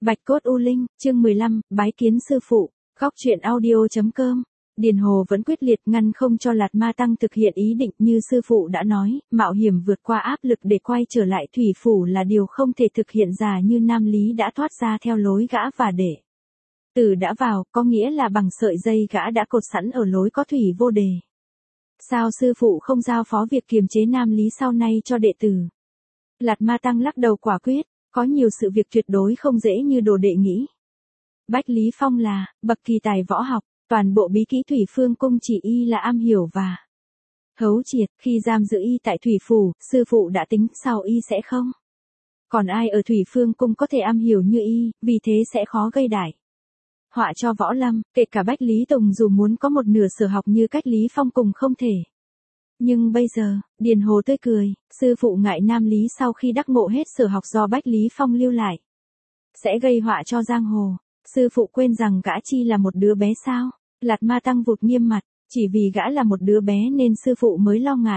Bạch cốt U Linh, chương 15, bái kiến sư phụ, góc truyện audio.com. Điền Hồ vẫn quyết liệt ngăn không cho Lạt Ma Tăng thực hiện ý định như sư phụ đã nói, mạo hiểm vượt qua áp lực để quay trở lại thủy phủ là điều không thể thực hiện giả như Nam Lý đã thoát ra theo lối gã và để Tử đã vào, có nghĩa là bằng sợi dây gã đã cột sẵn ở lối có thủy vô đề. Sao sư phụ không giao phó việc kiềm chế Nam Lý sau này cho đệ tử? Lạt Ma Tăng lắc đầu quả quyết, có nhiều sự việc tuyệt đối không dễ như đồ đệ nghĩ. Bách Lý Phong là bậc kỳ tài võ học, toàn bộ bí kỹ Thủy Phương Cung chỉ y là am hiểu và thấu triệt. Khi giam giữ y tại thủy phủ, sư phụ đã tính sau y sẽ không còn ai ở Thủy Phương Cung có thể am hiểu như y, vì thế sẽ khó gây đại họa cho võ lâm. Kể cả Bách Lý Tùng dù muốn có một nửa sở học như cách Lý Phong cùng không thể. Nhưng bây giờ, Điền Hồ tươi cười, sư phụ ngại Nam Lý sau khi đắc ngộ hết sở học do Bách Lý Phong lưu lại sẽ gây họa cho giang hồ. Sư phụ quên rằng gã chi là một đứa bé sao? Lạt Ma Tăng vụt nghiêm mặt, chỉ vì gã là một đứa bé nên sư phụ mới lo ngại.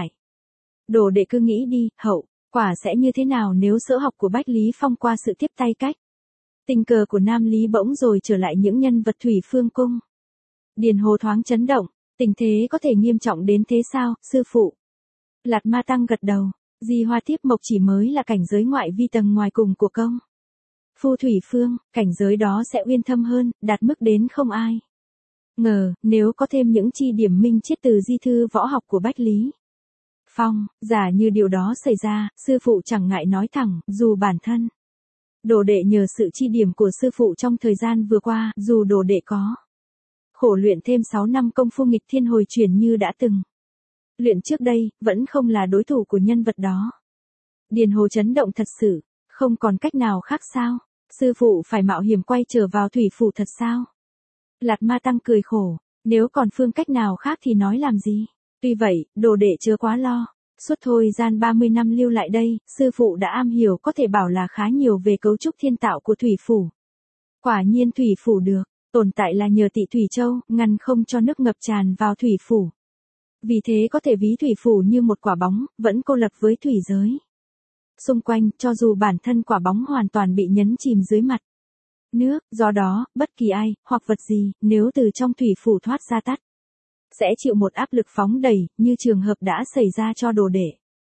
Đồ đệ cứ nghĩ đi, hậu quả sẽ như thế nào nếu sở học của Bách Lý Phong qua sự tiếp tay cách tình cờ của Nam Lý bỗng rồi trở lại những nhân vật Thủy Phương Cung. Điền Hồ thoáng chấn động, tình thế có thể nghiêm trọng đến thế sao, sư phụ? Lạt Ma Tăng gật đầu, Di Hoa Tiếp Mộc chỉ mới là cảnh giới ngoại vi tầng ngoài cùng của công phu Thủy Phương, cảnh giới đó sẽ uyên thâm hơn, đạt mức đến không ai ngờ, nếu có thêm những chi điểm minh triết từ di thư võ học của Bách Lý Phong, giả như điều đó xảy ra, sư phụ chẳng ngại nói thẳng, dù bản thân đồ đệ nhờ sự chi điểm của sư phụ trong thời gian vừa qua, dù đồ đệ có khổ luyện thêm 6 năm công phu nghịch thiên hồi chuyển như đã từng luyện trước đây, vẫn không là đối thủ của nhân vật đó. Điền Hồ chấn động thật sự, không còn cách nào khác sao? Sư phụ phải mạo hiểm quay trở vào thủy phủ thật sao? Lạt Ma Tăng cười khổ, nếu còn phương cách nào khác thì nói làm gì? Tuy vậy, đồ đệ chớ quá lo. Suốt thời gian 30 năm lưu lại đây, sư phụ đã am hiểu có thể bảo là khá nhiều về cấu trúc thiên tạo của thủy phủ. Quả nhiên thủy phủ được tồn tại là nhờ Tị Thủy Châu, ngăn không cho nước ngập tràn vào thủy phủ. Vì thế có thể ví thủy phủ như một quả bóng, vẫn cô lập với thủy giới xung quanh, cho dù bản thân quả bóng hoàn toàn bị nhấn chìm dưới mặt nước, do đó, bất kỳ ai, hoặc vật gì, nếu từ trong thủy phủ thoát ra tắt, sẽ chịu một áp lực phóng đầy, như trường hợp đã xảy ra cho đồ đệ.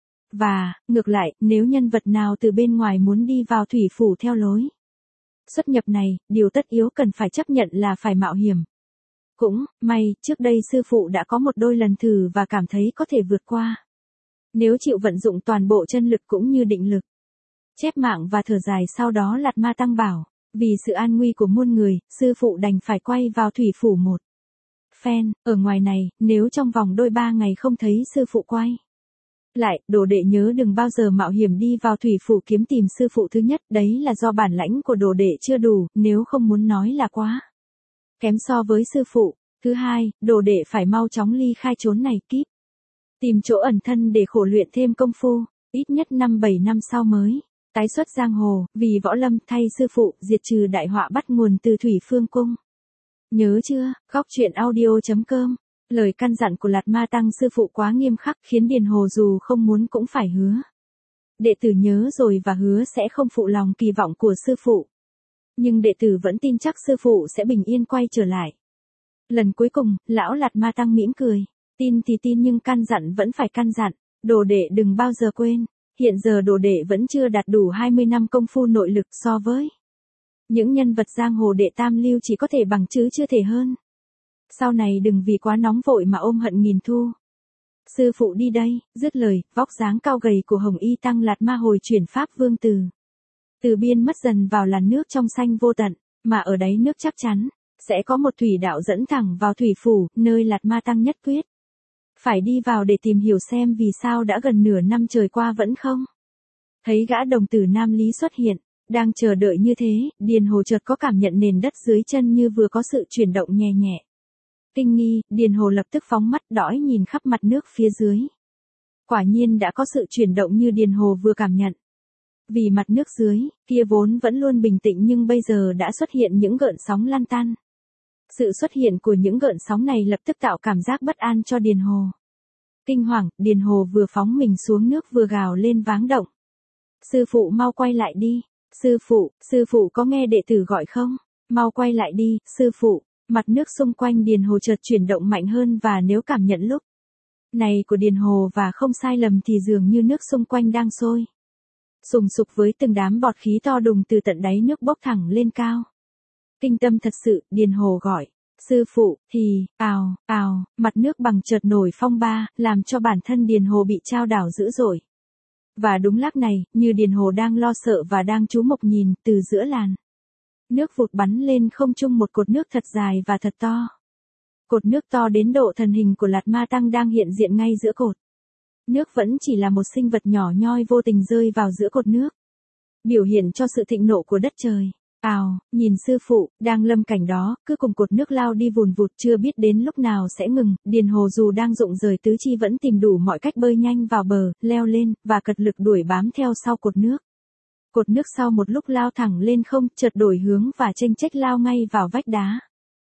Và, ngược lại, nếu nhân vật nào từ bên ngoài muốn đi vào thủy phủ theo lối xuất nhập này, điều tất yếu cần phải chấp nhận là phải mạo hiểm. Cũng, may, trước đây sư phụ đã có một đôi lần thử và cảm thấy có thể vượt qua. Nếu chịu vận dụng toàn bộ chân lực cũng như định lực. Chép mạng và thở dài sau đó Lạt Ma Tăng bảo, vì sự an nguy của muôn người, sư phụ đành phải quay vào thủy phủ một phen. Ở ngoài này, nếu trong vòng đôi 3 ngày không thấy sư phụ quay lại, đồ đệ nhớ đừng bao giờ mạo hiểm đi vào thủy phủ kiếm tìm sư phụ. Thứ nhất, đấy là do bản lãnh của đồ đệ chưa đủ, nếu không muốn nói là quá kém so với sư phụ. Thứ hai, đồ đệ phải mau chóng ly khai chốn này kíp tìm chỗ ẩn thân để khổ luyện thêm công phu, ít nhất 5-7 năm sau mới tái xuất giang hồ, vì võ lâm thay sư phụ, diệt trừ đại họa bắt nguồn từ Thủy Phương Cung. Nhớ chưa? Góc truyện audio.com. Lời căn dặn của Lạt Ma Tăng sư phụ quá nghiêm khắc khiến Điền Hồ dù không muốn cũng phải hứa. Đệ tử nhớ rồi và hứa sẽ không phụ lòng kỳ vọng của sư phụ. Nhưng đệ tử vẫn tin chắc sư phụ sẽ bình yên quay trở lại. Lần cuối cùng, lão Lạt Ma Tăng mỉm cười. Tin thì tin nhưng căn dặn vẫn phải căn dặn. Đồ đệ đừng bao giờ quên. Hiện giờ đồ đệ vẫn chưa đạt đủ 20 năm công phu nội lực so với những nhân vật giang hồ đệ tam lưu chỉ có thể bằng chứ chưa thể hơn. Sau này đừng vì quá nóng vội mà ôm hận nghìn thu. Sư phụ đi đây, dứt lời, vóc dáng cao gầy của Hồng Y Tăng Lạt Ma hồi chuyển pháp vương từ biên mất dần vào làn nước trong xanh vô tận, mà ở đáy nước chắc chắn sẽ có một thủy đạo dẫn thẳng vào thủy phủ, nơi Lạt Ma Tăng nhất quyết phải đi vào để tìm hiểu xem vì sao đã gần nửa năm trời qua vẫn không thấy gã đồng tử Nam Lý xuất hiện. Đang chờ đợi như thế, Điền Hồ chợt có cảm nhận nền đất dưới chân như vừa có sự chuyển động nhẹ nhẹ. Kinh nghi, Điền Hồ lập tức phóng mắt đõi nhìn khắp mặt nước phía dưới. Quả nhiên đã có sự chuyển động như Điền Hồ vừa cảm nhận. Vì mặt nước dưới, kia vốn vẫn luôn bình tĩnh nhưng bây giờ đã xuất hiện những gợn sóng lan tan. Sự xuất hiện của những gợn sóng này lập tức tạo cảm giác bất an cho Điền Hồ. Kinh hoàng, Điền Hồ vừa phóng mình xuống nước vừa gào lên váng động. Sư phụ mau quay lại đi. Sư phụ có nghe đệ tử gọi không? Mau quay lại đi, sư phụ. Mặt nước xung quanh Điền Hồ chợt chuyển động mạnh hơn và nếu cảm nhận lúc này của Điền Hồ và không sai lầm thì dường như nước xung quanh đang sôi sùng sục với từng đám bọt khí to đùng từ tận đáy nước bốc thẳng lên cao. Kinh tâm thật sự, Điền Hồ gọi. Sư phụ, thì, mặt nước bằng chợt nổi phong ba, làm cho bản thân Điền Hồ bị chao đảo dữ dội. Và đúng lúc này, như Điền Hồ đang lo sợ và đang chú mục nhìn, từ giữa làn nước vụt bắn lên không trung một cột nước thật dài và thật to. Cột nước to đến độ thần hình của Lạt Ma Tăng đang hiện diện ngay giữa cột nước vẫn chỉ là một sinh vật nhỏ nhoi vô tình rơi vào giữa cột nước. Biểu hiện cho sự thịnh nộ của đất trời. Nhìn sư phụ, đang lâm cảnh đó, cứ cùng cột nước lao đi vùn vụt chưa biết đến lúc nào sẽ ngừng, Điền Hồ dù đang rụng rời tứ chi vẫn tìm đủ mọi cách bơi nhanh vào bờ, leo lên, và cật lực đuổi bám theo sau cột nước. Cột nước sau một lúc lao thẳng lên không, chợt đổi hướng và chênh chếch lao ngay vào vách đá.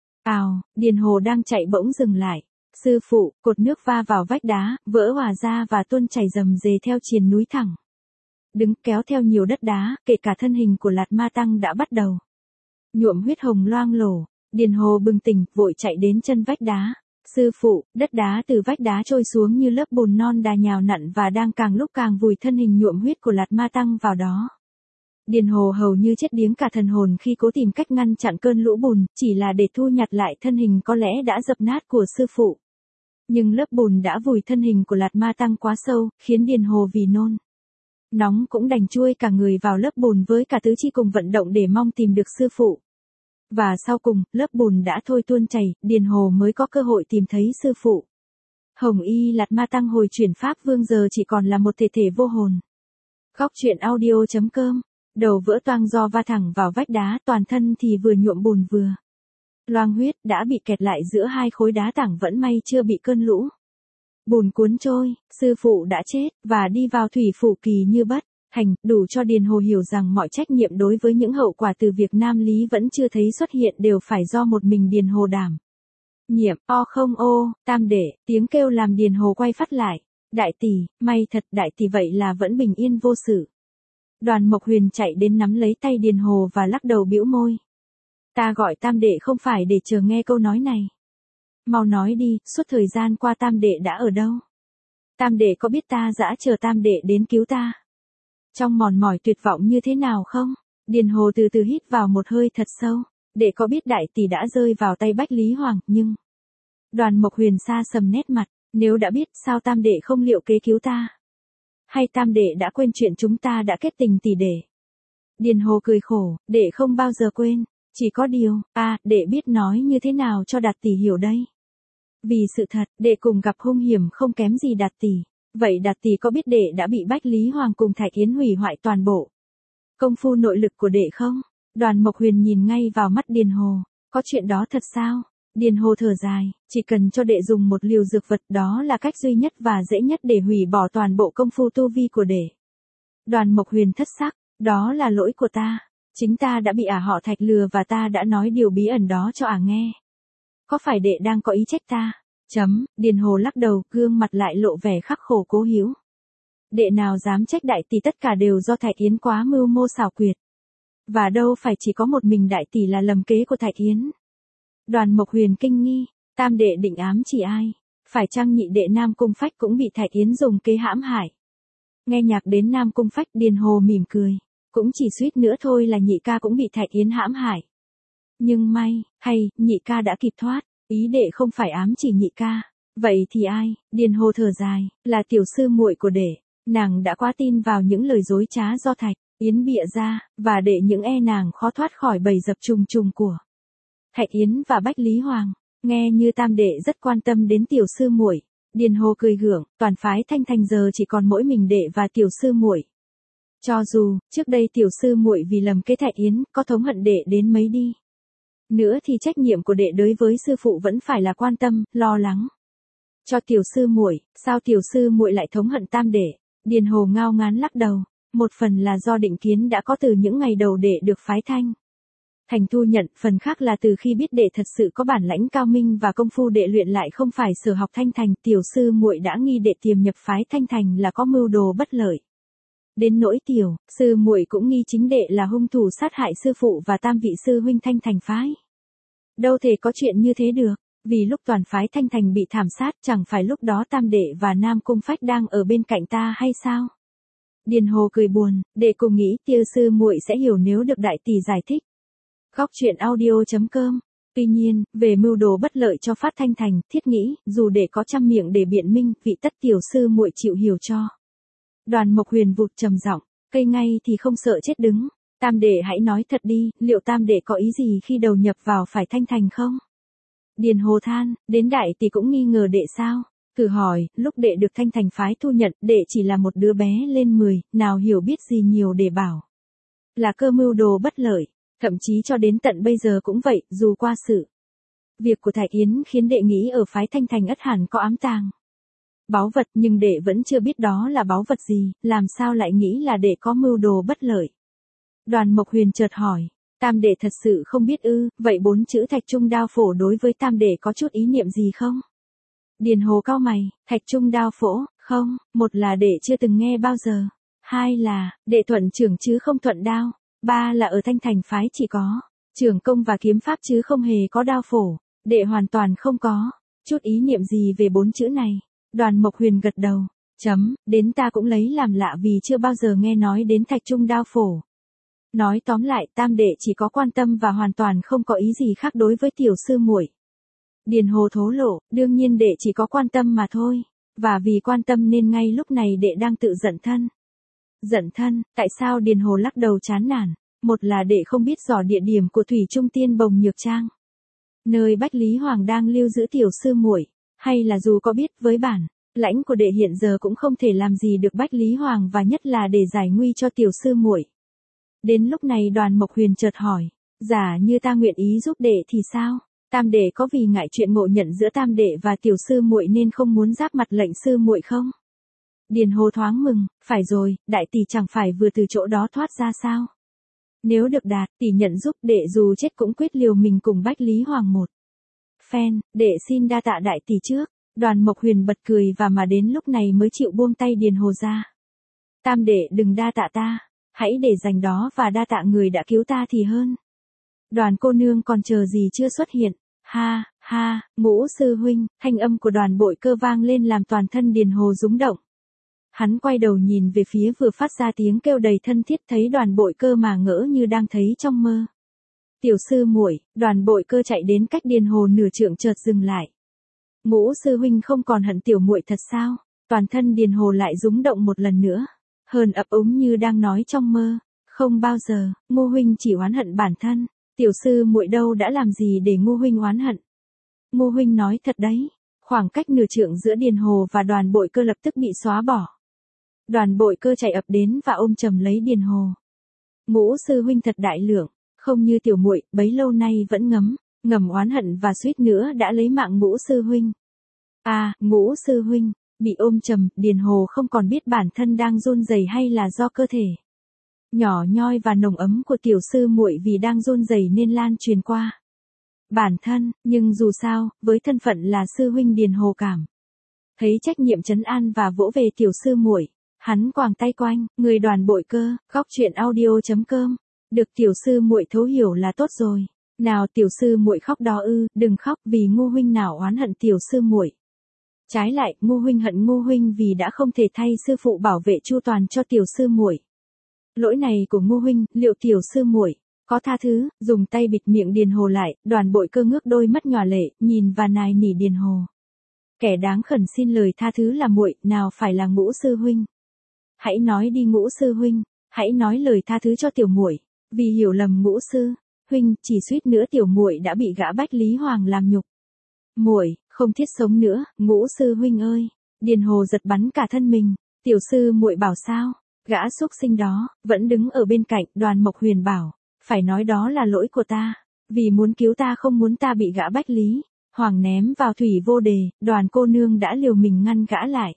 Điền Hồ đang chạy bỗng dừng lại. Sư phụ, cột nước va vào vách đá, vỡ hòa ra và tuôn chảy rầm rề theo triền núi thẳng. Đứng kéo theo nhiều đất đá, kể cả thân hình của Lạt Ma Tăng đã bắt đầu nhuộm huyết hồng loang lổ. Điền Hồ bừng tỉnh, vội chạy đến chân vách đá. Sư phụ, đất đá từ vách đá trôi xuống như lớp bùn non đà nhào nặn và đang càng lúc càng vùi thân hình nhuộm huyết của Lạt Ma Tăng vào đó. Điền Hồ hầu như chết điếng cả thần hồn khi cố tìm cách ngăn chặn cơn lũ bùn, chỉ là để thu nhặt lại thân hình có lẽ đã dập nát của sư phụ. Nhưng lớp bùn đã vùi thân hình của Lạt Ma Tăng quá sâu, khiến Điền Hồ vì nôn nóng cũng đành chui cả người vào lớp bùn với cả tứ chi cùng vận động để mong tìm được sư phụ. Và sau cùng, lớp bùn đã thôi tuôn chảy, Điền Hồ mới có cơ hội tìm thấy sư phụ. Hồng Y Lạt Ma Tăng hồi chuyển Pháp Vương giờ chỉ còn là một thể thể vô hồn. Góc truyện audio.com. Đầu vỡ toang do va thẳng vào vách đá, toàn thân thì vừa nhuộm bùn vừa loang huyết, đã bị kẹt lại giữa hai khối đá tảng, vẫn may chưa bị cơn lũ bùn cuốn trôi. Sư phụ đã chết, và đi vào thủy phủ kỳ như bất hành, đủ cho Điền Hồ hiểu rằng mọi trách nhiệm đối với những hậu quả từ việc Nam Lý vẫn chưa thấy xuất hiện đều phải do một mình Điền Hồ đảm nhiệm. Tam đệ, tiếng kêu làm Điền Hồ quay phát lại. Đại tỷ, may thật, đại tỷ vậy là vẫn bình yên vô sự. Đoàn Mộc Huyền chạy đến nắm lấy tay Điền Hồ và lắc đầu bĩu môi. Ta gọi tam đệ không phải để chờ nghe câu nói này. Mau nói đi, suốt thời gian qua tam đệ đã ở đâu? Tam đệ có biết ta dã chờ tam đệ đến cứu ta trong mòn mỏi tuyệt vọng như thế nào không? Điền Hồ từ từ hít vào một hơi thật sâu. Đệ có biết đại tỷ đã rơi vào tay Bách Lý Hoàng, nhưng... Đoàn Mộc Huyền xa sầm nét mặt. Nếu đã biết, sao tam đệ không liệu kế cứu ta? Hay tam đệ đã quên chuyện chúng ta đã kết tình tỷ đệ? Điền Hồ cười khổ, đệ không bao giờ quên. Chỉ có điều, đệ biết nói như thế nào cho Đạt tỷ hiểu đây. Vì sự thật, đệ cùng gặp hung hiểm không kém gì Đạt tỷ. Vậy Đạt tỷ có biết đệ đã bị Bách Lý Hoàng cùng Thạch Yến hủy hoại toàn bộ công phu nội lực của đệ không? Đoàn Mộc Huyền nhìn ngay vào mắt Điền Hồ. Có chuyện đó thật sao? Điền Hồ thở dài, chỉ cần cho đệ dùng một liều dược vật, đó là cách duy nhất và dễ nhất để hủy bỏ toàn bộ công phu tu vi của đệ. Đoàn Mộc Huyền thất sắc, đó là lỗi của ta. Chính ta đã bị họ Thạch lừa và ta đã nói điều bí ẩn đó cho nghe. Có phải đệ đang có ý trách ta? Điền Hồ lắc đầu, gương mặt lại lộ vẻ khắc khổ cố hữu. Đệ nào dám trách đại tỷ, tất cả đều do Thạch Yến quá mưu mô xảo quyệt. Và đâu phải chỉ có một mình đại tỷ là lầm kế của Thạch Yến. Đoàn Mộc Huyền kinh nghi, tam đệ định ám chỉ ai? Phải chăng nhị đệ Nam Cung Phách cũng bị Thạch Yến dùng kế hãm hại? Nghe nhạc đến Nam Cung Phách, Điền Hồ mỉm cười. Cũng chỉ suýt nữa thôi là nhị ca cũng bị Thạch Yến hãm hại. Nhưng may, nhị ca đã kịp thoát. Ý đệ không phải ám chỉ nhị ca. Vậy thì ai? Điền Hồ thở dài, là tiểu sư muội của đệ. Nàng đã quá tin vào những lời dối trá do Thạch Yến bịa ra, và để những nàng khó thoát khỏi bầy dập trùng trùng của Thạch Yến và Bách Lý Hoàng. Nghe như tam đệ rất quan tâm đến tiểu sư muội. Điền Hồ cười gượng, toàn phái Thanh Thành giờ chỉ còn mỗi mình đệ và tiểu sư muội. Cho dù, trước đây tiểu sư muội vì lầm kế Thạch Yến, có thống hận đệ đến mấy đi nữa thì trách nhiệm của đệ đối với sư phụ vẫn phải là quan tâm, lo lắng cho tiểu sư muội. Sao tiểu sư muội lại thống hận tam đệ? Điền Hồ ngao ngán lắc đầu. Một phần là do định kiến đã có từ những ngày đầu đệ được phái Thanh Thành thu nhận, phần khác là từ khi biết đệ thật sự có bản lãnh cao minh và công phu đệ luyện lại không phải sở học Thanh Thành, tiểu sư muội đã nghi đệ tiềm nhập phái Thanh Thành là có mưu đồ bất lợi. đến nỗi tiểu sư muội cũng nghi chính đệ là hung thủ sát hại sư phụ và tam vị sư huynh Thanh Thành phái. Đâu thể có chuyện như thế được, vì lúc toàn phái Thanh Thành bị thảm sát chẳng phải lúc đó tam đệ và Nam Cung Phách đang ở bên cạnh ta hay sao? Điền Hồ cười buồn, đệ cùng nghĩ Tiêu sư muội sẽ hiểu nếu được đại tỷ giải thích. Góc truyện audio.com. Tuy nhiên, về mưu đồ bất lợi cho Phát Thanh Thành, thiết nghĩ, dù đệ có trăm miệng để biện minh, vị tất tiểu sư muội chịu hiểu cho. Đoàn Mộc Huyền vụt trầm giọng, cây ngay thì không sợ chết đứng, tam đệ hãy nói thật đi, liệu tam đệ có ý gì khi đầu nhập vào phải Thanh Thành không? Điền Hồ than, đến đại tỷ cũng nghi ngờ đệ sao? Thử hỏi, lúc đệ được Thanh Thành phái thu nhận, đệ chỉ là một đứa bé lên 10, nào hiểu biết gì nhiều để bảo là cơ mưu đồ bất lợi, thậm chí cho đến tận bây giờ cũng vậy, dù qua sự việc của Thạch Yến khiến đệ nghĩ ở phái Thanh Thành ắt hẳn có ám tàng báu vật, nhưng đệ vẫn chưa biết đó là báu vật gì, làm sao lại nghĩ là đệ có mưu đồ bất lợi. Đoàn Mộc Huyền chợt hỏi, tam đệ thật sự không biết ư, vậy 4 chữ Thạch Trung Đao Phổ đối với tam đệ có chút ý niệm gì không? Điền Hồ cau mày, Thạch Trung Đao Phổ, không, một là đệ chưa từng nghe bao giờ, hai là, đệ thuận trưởng chứ không thuận đao, ba là ở Thanh Thành phái chỉ có trưởng công và kiếm pháp chứ không hề có đao phổ, đệ hoàn toàn không có chút ý niệm gì về 4 chữ này. Đoàn Mộc Huyền gật đầu, đến ta cũng lấy làm lạ vì chưa bao giờ nghe nói đến Thạch Trung Đao Phổ. Nói tóm lại, tam đệ chỉ có quan tâm và hoàn toàn không có ý gì khác đối với tiểu sư muội. Điền Hồ thố lộ, đương nhiên đệ chỉ có quan tâm mà thôi, và vì quan tâm nên ngay lúc này đệ đang tự giận thân. Giận thân, tại sao? Điền Hồ lắc đầu chán nản, một là đệ không biết rõ địa điểm của Thủy Trung Tiên Bồng Nhược Trang, nơi Bách Lý Hoàng đang lưu giữ tiểu sư muội, hay là dù có biết với bản lãnh của đệ hiện giờ cũng không thể làm gì được Bách Lý Hoàng và nhất là để giải nguy cho tiểu sư muội. Đến lúc này Đoàn Mộc Huyền chợt hỏi, giả như ta nguyện ý giúp đệ thì sao? Tam đệ có vì ngại chuyện ngộ nhận giữa tam đệ và tiểu sư muội nên không muốn giáp mặt lệnh sư muội không? Điền Hồ thoáng mừng, phải rồi, đại tỷ chẳng phải vừa từ chỗ đó thoát ra sao? Nếu được đạt, tỷ nhận giúp đệ dù chết cũng quyết liều mình cùng Bách Lý Hoàng một phen, đệ xin đa tạ đại tỷ trước. Đoàn Mộc Huyền bật cười và mà đến lúc này mới chịu buông tay Điền Hồ ra. Tam đệ đừng đa tạ ta, hãy để dành đó và đa tạ người đã cứu ta thì hơn. Đoàn cô nương còn chờ gì chưa xuất hiện, ha, ha, Ngũ sư huynh, thanh âm của Đoàn Bội Cơ vang lên làm toàn thân Điền Hồ rúng động. Hắn quay đầu nhìn về phía vừa phát ra tiếng kêu đầy thân thiết, thấy Đoàn Bội Cơ mà ngỡ như đang thấy trong mơ. Tiểu sư muội, Đoàn Bội Cơ chạy đến cách Điền Hồ nửa trượng chợt dừng lại. Ngũ sư huynh không còn hận tiểu muội thật sao? Toàn thân Điền Hồ lại rúng động một lần nữa, hờn ấp úng như đang nói trong mơ. Không bao giờ, Ngô huynh chỉ oán hận bản thân, tiểu sư muội đâu đã làm gì để Ngô huynh oán hận. Ngô huynh nói thật đấy. Khoảng cách nửa trượng giữa Điền Hồ và Đoàn Bội Cơ lập tức bị xóa bỏ. Đoàn Bội Cơ chạy ập đến và ôm chầm lấy Điền Hồ. Ngũ sư huynh thật đại lượng, không như tiểu muội bấy lâu nay vẫn ngầm oán hận và suýt nữa đã lấy mạng Ngũ sư huynh. À, Ngũ sư huynh, bị ôm chầm, Điền Hồ không còn biết bản thân đang run rẩy hay là do cơ thể nhỏ nhoi và nồng ấm của tiểu sư muội vì đang run rẩy nên lan truyền qua bản thân, nhưng dù sao, với thân phận là sư huynh Điền Hồ cảm thấy trách nhiệm trấn an và vỗ về tiểu sư muội. Hắn quàng tay quanh người Đoàn Bội Cơ, góc truyện audio.com. Được tiểu sư muội thấu hiểu là tốt rồi. Nào tiểu sư muội khóc đó ư, đừng khóc vì Ngô huynh nào oán hận tiểu sư muội. Trái lại, Ngô huynh hận Ngô huynh vì đã không thể thay sư phụ bảo vệ chu toàn cho tiểu sư muội. Lỗi này của Ngô huynh, liệu tiểu sư muội có tha thứ? Dùng tay bịt miệng Điền Hồ lại, Đoàn Bội Cơ ngước đôi mắt nhòa lệ, nhìn và nài nỉ Điền Hồ. Kẻ đáng khẩn xin lời tha thứ là muội, nào phải là Ngũ sư huynh. Hãy nói đi Ngũ sư huynh, hãy nói lời tha thứ cho tiểu muội, vì hiểu lầm Ngũ sư huynh, chỉ suýt nữa tiểu muội đã bị gã Bách Lý Hoàng làm nhục. Muội không thiết sống nữa, Ngũ sư huynh ơi. Điền Hồ giật bắn cả thân mình, tiểu sư muội bảo sao? Gã xúc sinh đó vẫn đứng ở bên cạnh. Đoàn Mộc Huyền bảo, phải nói đó là lỗi của ta, vì muốn cứu ta không muốn ta bị gã Bách Lý Hoàng ném vào thủy vô đề, Đoàn cô nương đã liều mình ngăn gã lại.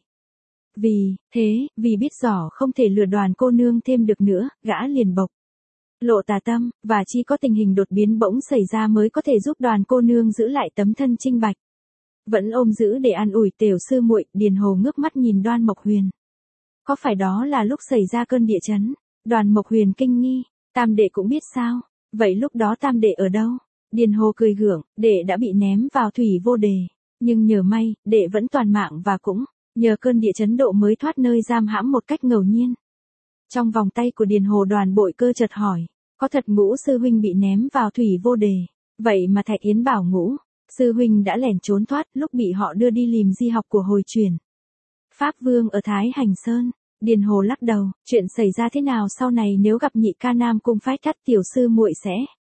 Vì biết rõ không thể lừa Đoàn cô nương thêm được nữa, gã liền bộc lộ tà tâm, và chỉ có tình hình đột biến bỗng xảy ra mới có thể giúp Đoàn cô nương giữ lại tấm thân trinh bạch. Vẫn ôm giữ để an ủi tiểu sư muội, Điền Hồ ngước mắt nhìn Đoan Mộc Huyền. Có phải đó là lúc xảy ra cơn địa chấn? Đoàn Mộc Huyền kinh nghi, Tam đệ cũng biết sao? Vậy lúc đó Tam đệ ở đâu? Điền Hồ cười gượng, đệ đã bị ném vào thủy vô đề. Nhưng nhờ may, đệ vẫn toàn mạng và cũng nhờ cơn địa chấn độ mới thoát nơi giam hãm một cách ngẫu nhiên. Trong vòng tay của Điền Hồ Đoàn Bội Cơ chợt hỏi, có thật Ngũ sư huynh bị ném vào thủy vô đề? Vậy mà Thạch Yến bảo Ngũ sư huynh đã lẻn trốn thoát lúc bị họ đưa đi lìm di học của hồi truyền Pháp Vương ở Thái Hành Sơn. Điền Hồ lắc đầu, chuyện xảy ra thế nào sau này nếu gặp nhị ca Nam Cung Phách thắt tiểu sư muội sẽ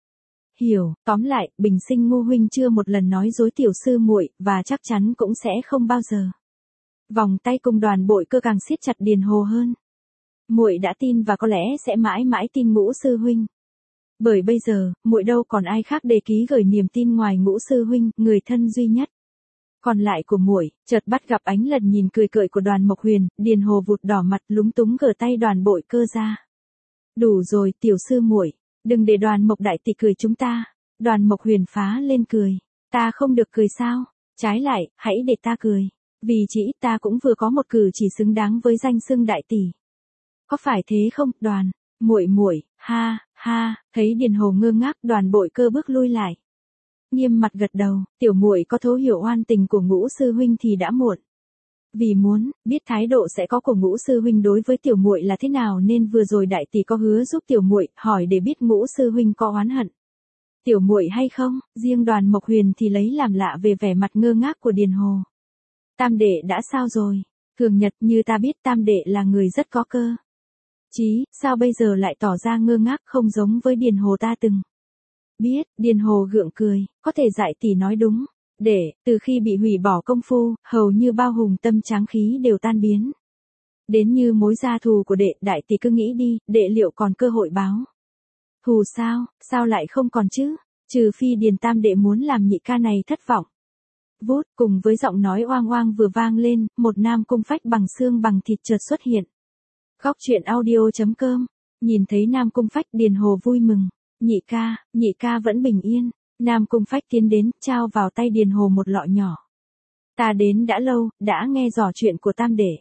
hiểu. Tóm lại, bình sinh Ngô huynh chưa một lần nói dối tiểu sư muội và chắc chắn cũng sẽ không bao giờ. Vòng tay cùng Đoàn Bội Cơ càng siết chặt Điền Hồ hơn. Muội đã tin và có lẽ sẽ mãi mãi tin Ngũ sư huynh. Bởi bây giờ, muội đâu còn ai khác để ký gửi niềm tin ngoài Ngũ sư huynh, người thân duy nhất. Còn lại của muội, chợt bắt gặp ánh lần nhìn cười cợt của Đoàn Mộc Huyền, Điền Hồ vụt đỏ mặt lúng túng gỡ tay Đoàn Bội Cơ ra. Đủ rồi, tiểu sư muội, đừng để Đoàn Mộc đại tỷ cười chúng ta. Đoàn Mộc Huyền phá lên cười, ta không được cười sao? Trái lại, hãy để ta cười, vì chỉ ta cũng vừa có một cử chỉ xứng đáng với danh xưng đại tỷ. Có phải thế không, Đoàn? Muội, ha, ha, thấy Điền Hồ ngơ ngác, Đoàn Bội Cơ bước lui lại. Nghiêm mặt gật đầu, tiểu muội có thấu hiểu oan tình của Ngũ sư huynh thì đã muộn. Vì muốn biết thái độ sẽ có của Ngũ sư huynh đối với tiểu muội là thế nào nên vừa rồi đại tỷ có hứa giúp tiểu muội hỏi để biết Ngũ sư huynh có oán hận tiểu muội hay không. Riêng Đoàn Mộc Huyền thì lấy làm lạ về vẻ mặt ngơ ngác của Điền Hồ. Tam đệ đã sao rồi? Thường nhật, như ta biết Tam đệ là người rất có cơ chí, sao bây giờ lại tỏ ra ngơ ngác không giống với Điền Hồ ta từng biết. Điền Hồ gượng cười, có thể dạy tỷ nói đúng. Để, từ khi bị hủy bỏ công phu, hầu như bao hùng tâm tráng khí đều tan biến. Đến như mối gia thù của đệ, đại tỷ cứ nghĩ đi, đệ liệu còn cơ hội báo thù sao? Sao lại không còn chứ? Trừ phi Điền Tam đệ muốn làm nhị ca này thất vọng. Vút, cùng với giọng nói oang oang vừa vang lên, một Nam Cung Phách bằng xương bằng thịt chợt xuất hiện. Góc truyện audio.com. Nhìn thấy Nam Cung Phách, Điền Hồ vui mừng. Nhị ca vẫn bình yên. Nam Cung Phách tiến đến, trao vào tay Điền Hồ một lọ nhỏ. Ta đến đã lâu, đã nghe dò chuyện của Tam đệ.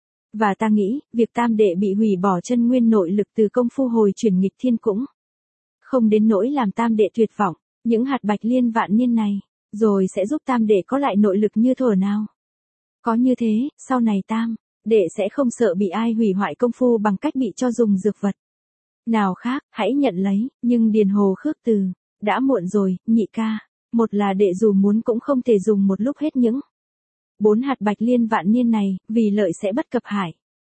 Và ta nghĩ, việc Tam đệ bị hủy bỏ chân nguyên nội lực từ công phu hồi chuyển nghịch thiên cũng không đến nỗi làm Tam đệ tuyệt vọng. Những hạt bạch liên vạn niên này, rồi sẽ giúp Tam đệ có lại nội lực như thuở nào. Có như thế, sau này Tam đệ sẽ không sợ bị ai hủy hoại công phu bằng cách bị cho dùng dược vật nào khác, hãy nhận lấy. Nhưng Điền Hồ khước từ. Đã muộn rồi, nhị ca. Một là đệ dù muốn cũng không thể dùng một lúc hết những 4 hạt bạch liên vạn niên này, vì lợi sẽ bất cập hại.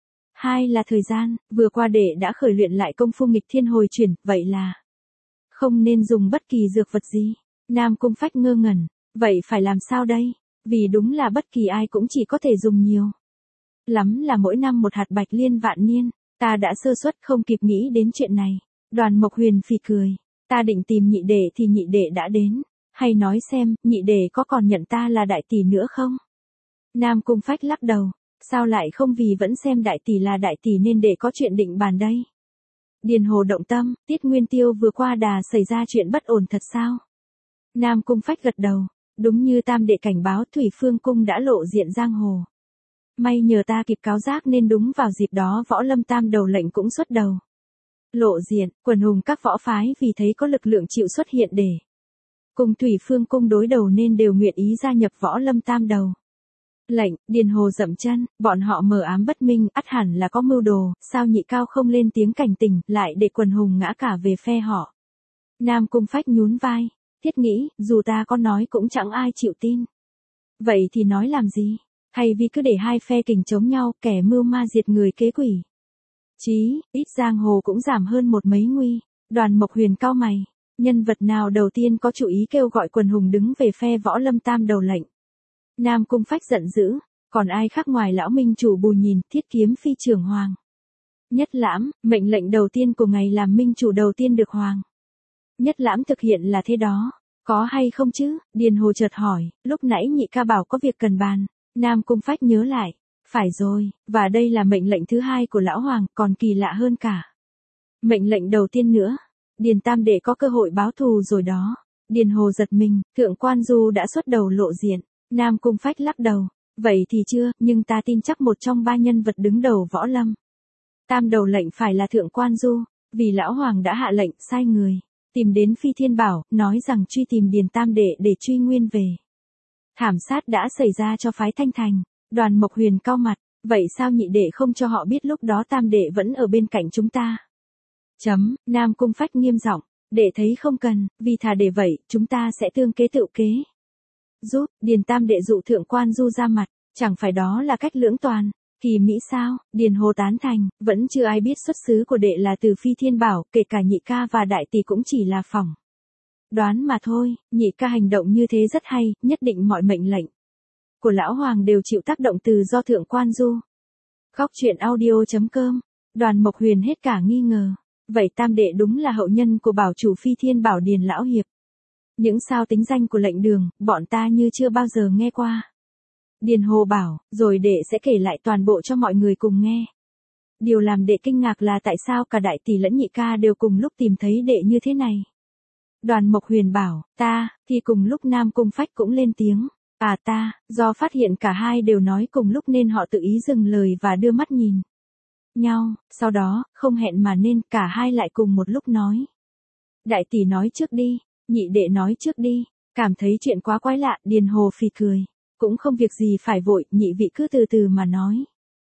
Hai là thời gian, vừa qua đệ đã khởi luyện lại công phu nghịch thiên hồi chuyển, vậy là không nên dùng bất kỳ dược vật gì. Nam Cung Phách ngơ ngẩn, vậy phải làm sao đây? Vì đúng là bất kỳ ai cũng chỉ có thể dùng nhiều lắm là mỗi năm một hạt bạch liên vạn niên. Ta đã sơ suất không kịp nghĩ đến chuyện này. Đoàn Mộc Huyền phì cười. Ta định tìm nhị đệ thì nhị đệ đã đến. Hay nói xem, nhị đệ có còn nhận ta là đại tỷ nữa không? Nam Cung Phách lắc đầu. Sao lại không, vì vẫn xem đại tỷ là đại tỷ nên đệ có chuyện định bàn đây. Điền Hồ động tâm, Tiết Nguyên Tiêu vừa qua đà xảy ra chuyện bất ổn thật sao? Nam Cung Phách gật đầu. Đúng như Tam đệ cảnh báo, Thủy Phương Cung đã lộ diện giang hồ. May nhờ ta kịp cáo giác nên đúng vào dịp đó Võ Lâm Tam đầu lệnh cũng xuất đầu. Lộ diện, quần hùng các võ phái vì thấy có lực lượng chịu xuất hiện để cùng Thủy Phương Cung đối đầu nên đều nguyện ý gia nhập Võ Lâm Tam đầu lệnh. Điền Hồ dậm chân, bọn họ mờ ám bất minh, ắt hẳn là có mưu đồ, sao nhị cao không lên tiếng cảnh tỉnh, lại để quần hùng ngã cả về phe họ. Nam Cung Phách nhún vai, thiết nghĩ, dù ta có nói cũng chẳng ai chịu tin. Vậy thì nói làm gì? Hay vì cứ để hai phe kình chống nhau, kẻ mưu ma diệt người kế quỷ. Chí, ít giang hồ cũng giảm hơn một mấy nguy. Đoàn Mộc Huyền cau mày. Nhân vật nào đầu tiên có chủ ý kêu gọi quần hùng đứng về phe Võ Lâm Tam đầu lệnh? Nam Cung Phách giận dữ. Còn ai khác ngoài lão minh chủ Bùi Nhìn, Thiết Kiếm Phi trưởng Hoàng Nhất Lãm, mệnh lệnh đầu tiên của ngày làm minh chủ đầu tiên được Hoàng Nhất Lãm thực hiện là thế đó. Có hay không chứ? Điền Hồ chợt hỏi. Lúc nãy nhị ca bảo có việc cần bàn. Nam Cung Phách nhớ lại. Phải rồi, và đây là mệnh lệnh thứ hai của lão hoàng, còn kỳ lạ hơn cả mệnh lệnh đầu tiên nữa. Điền Tam đệ có cơ hội báo thù rồi đó. Điền Hồ giật mình, Thượng Quan Du đã xuất đầu lộ diện. Nam Cung Phách lắc đầu. Vậy thì chưa, nhưng ta tin chắc một trong ba nhân vật đứng đầu võ lâm. Tam đầu lệnh phải là Thượng Quan Du, vì lão hoàng đã hạ lệnh sai người tìm đến Phi Thiên Bảo, nói rằng truy tìm Điền Tam Đệ để truy nguyên về. Thảm sát đã xảy ra cho phái Thanh Thành. Đoàn Mộc Huyền cau mặt, vậy sao nhị đệ không cho họ biết lúc đó Tam Đệ vẫn ở bên cạnh chúng ta? Nam Cung Phách nghiêm giọng, đệ thấy không cần, vì thà để vậy, chúng ta sẽ tương kế tự kế. Giúp, Điền Tam Đệ dụ Thượng Quan Du ra mặt, chẳng phải đó là cách lưỡng toàn, kỳ mỹ sao? Điền Hồ tán thành, vẫn chưa ai biết xuất xứ của đệ là từ Phi Thiên Bảo, kể cả nhị ca và đại tỷ cũng chỉ là phỏng đoán mà thôi. Nhị ca hành động như thế rất hay, nhất định mọi mệnh lệnh của lão hoàng đều chịu tác động từ do Thượng Quan Du. Góc truyện audio.com. Đoàn Mộc Huyền hết cả nghi ngờ. Vậy Tam Đệ đúng là hậu nhân của bảo chủ Phi Thiên Bảo Điền lão hiệp. Những sao tính danh của lệnh đường, bọn ta như chưa bao giờ nghe qua. Điền Hồ bảo, rồi đệ sẽ kể lại toàn bộ cho mọi người cùng nghe. Điều làm đệ kinh ngạc là tại sao cả đại tỷ lẫn nhị ca đều cùng lúc tìm thấy đệ như thế này. Đoàn Mộc Huyền bảo, ta, thì cùng lúc Nam Cung Phách cũng lên tiếng. À ta, do phát hiện cả hai đều nói cùng lúc nên họ tự ý dừng lời và đưa mắt nhìn nhau, sau đó, không hẹn mà nên cả hai lại cùng một lúc nói. Đại tỷ nói trước đi, nhị đệ nói trước đi, cảm thấy chuyện quá quái lạ, Điền Hồ phì cười. Cũng không việc gì phải vội, nhị vị cứ từ từ mà nói.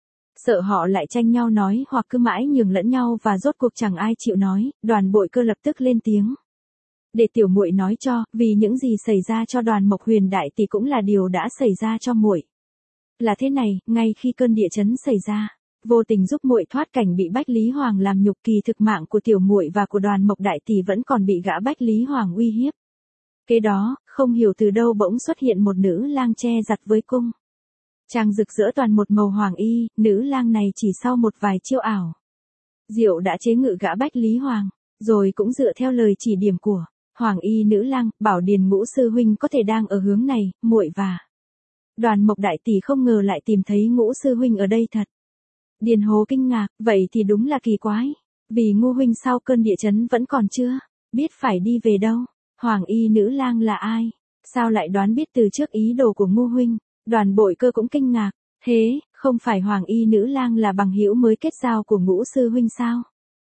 Sợ họ lại tranh nhau nói hoặc cứ mãi nhường lẫn nhau và rốt cuộc chẳng ai chịu nói, Đoàn Bội Cơ lập tức lên tiếng. Để tiểu muội nói cho, vì những gì xảy ra cho Đoàn Mộc Huyền đại tỷ cũng là điều đã xảy ra cho muội. Là thế này, ngay khi cơn địa chấn xảy ra, vô tình giúp muội thoát cảnh bị Bách Lý Hoàng làm nhục, kỳ thực mạng của tiểu muội và của Đoàn Mộc đại tỷ vẫn còn bị gã Bách Lý Hoàng uy hiếp. Kế đó, không hiểu từ đâu bỗng xuất hiện một nữ lang che giặt với cung trang rực rỡ toàn một màu hoàng y, nữ lang này chỉ sau một vài chiêu ảo diệu đã chế ngự gã Bách Lý Hoàng, rồi cũng dựa theo lời chỉ điểm của hoàng y nữ lang, bảo Điền Ngũ sư huynh có thể đang ở hướng này, muội và Đoàn Mộc đại tỷ không ngờ lại tìm thấy Ngũ sư huynh ở đây thật. Điền Hồ kinh ngạc, vậy thì đúng là kỳ quái, vì Ngũ huynh sau cơn địa chấn vẫn còn chưa biết phải đi về đâu. Hoàng y nữ lang là ai? Sao lại đoán biết từ trước ý đồ của Ngũ huynh? Đoàn Bội Cơ cũng kinh ngạc, thế, không phải Hoàng y nữ lang là bằng hữu mới kết giao của Ngũ sư huynh sao?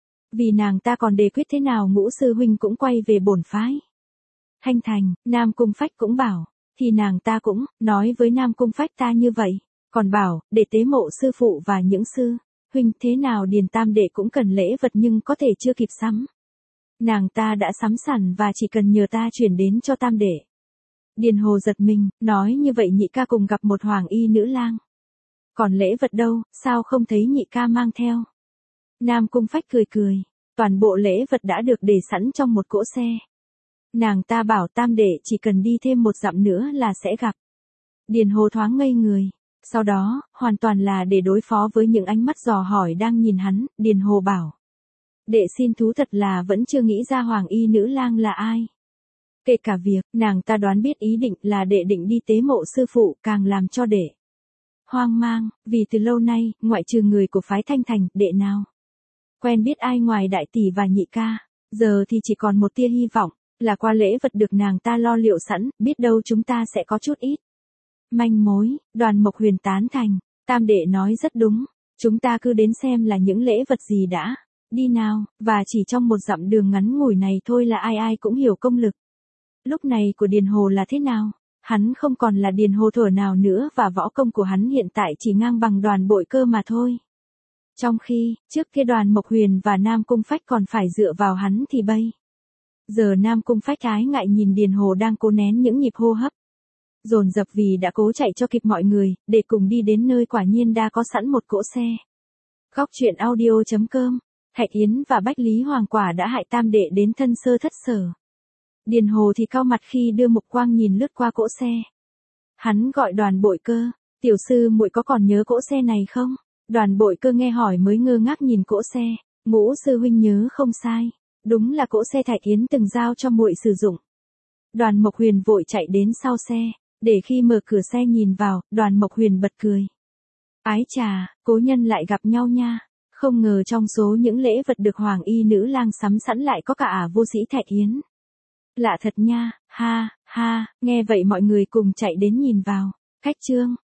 Vì nàng ta còn đề quyết thế nào Ngũ sư huynh cũng quay về bổn phái Thanh Thành. Nam Cung Phách cũng bảo, thì nàng ta cũng nói với Nam Cung Phách ta như vậy, còn bảo, để tế mộ sư phụ và những sư huynh, thế nào Điền Tam Đệ cũng cần lễ vật nhưng có thể chưa kịp sắm. Nàng ta đã sắm sẵn và chỉ cần nhờ ta chuyển đến cho Tam Đệ. Điền Hồ giật mình, nói như vậy nhị ca cùng gặp một hoàng y nữ lang. Còn lễ vật đâu, sao không thấy nhị ca mang theo? Nam Cung Phách cười cười, toàn bộ lễ vật đã được để sẵn trong một cỗ xe. Nàng ta bảo Tam Đệ chỉ cần đi thêm một dặm nữa là sẽ gặp. Điền Hồ thoáng ngây người, sau đó, hoàn toàn là để đối phó với những ánh mắt dò hỏi đang nhìn hắn, Điền Hồ bảo. Đệ xin thú thật là vẫn chưa nghĩ ra hoàng y nữ lang là ai. Kể cả việc, nàng ta đoán biết ý định là đệ định đi tế mộ sư phụ càng làm cho đệ hoang mang, vì từ lâu nay, ngoại trừ người của phái Thanh Thành, đệ nào quen biết ai ngoài đại tỷ và nhị ca, giờ thì chỉ còn một tia hy vọng, là qua lễ vật được nàng ta lo liệu sẵn, biết đâu chúng ta sẽ có chút ít manh mối. Đoàn Mộc Huyền tán thành, Tam Đệ nói rất đúng, chúng ta cứ đến xem là những lễ vật gì đã. Đi nào, và chỉ trong một dặm đường ngắn ngủi này thôi là ai ai cũng hiểu công lực lúc này của Điền Hồ là thế nào. Hắn không còn là Điền Hồ thuở nào nữa và võ công của hắn hiện tại chỉ ngang bằng Đoàn Bội Cơ mà thôi. Trong khi, trước kia Đoàn Mộc Huyền và Nam Cung Phách còn phải dựa vào hắn thì bây giờ Nam Cung Phách ái ngại nhìn Điền Hồ đang cố nén những nhịp hô hấp dồn dập vì đã cố chạy cho kịp mọi người, để cùng đi đến nơi quả nhiên đã có sẵn một cỗ xe. Góc truyện audio.com. Thạch Yến và Bách Lý Hoàng quả đã hại Tam Đệ đến thân sơ thất sở. Điền Hồ thì cau mặt khi đưa mục quang nhìn lướt qua cỗ xe. Hắn gọi Đoàn Bội Cơ, tiểu sư muội có còn nhớ cỗ xe này không? Đoàn Bội Cơ nghe hỏi mới ngơ ngác nhìn cỗ xe. Ngũ sư huynh nhớ không sai, đúng là cỗ xe Thạch Yến từng giao cho muội sử dụng. Đoàn Mộc Huyền vội chạy đến sau xe, để khi mở cửa xe nhìn vào, Đoàn Mộc Huyền bật cười. Ái chà, cố nhân lại gặp nhau nha. Không ngờ trong số những lễ vật được hoàng y nữ lang sắm sẵn lại có cả vô sĩ Thạch Yến. Lạ thật nha, ha, ha, nghe vậy mọi người cùng chạy đến nhìn vào. Khách trương,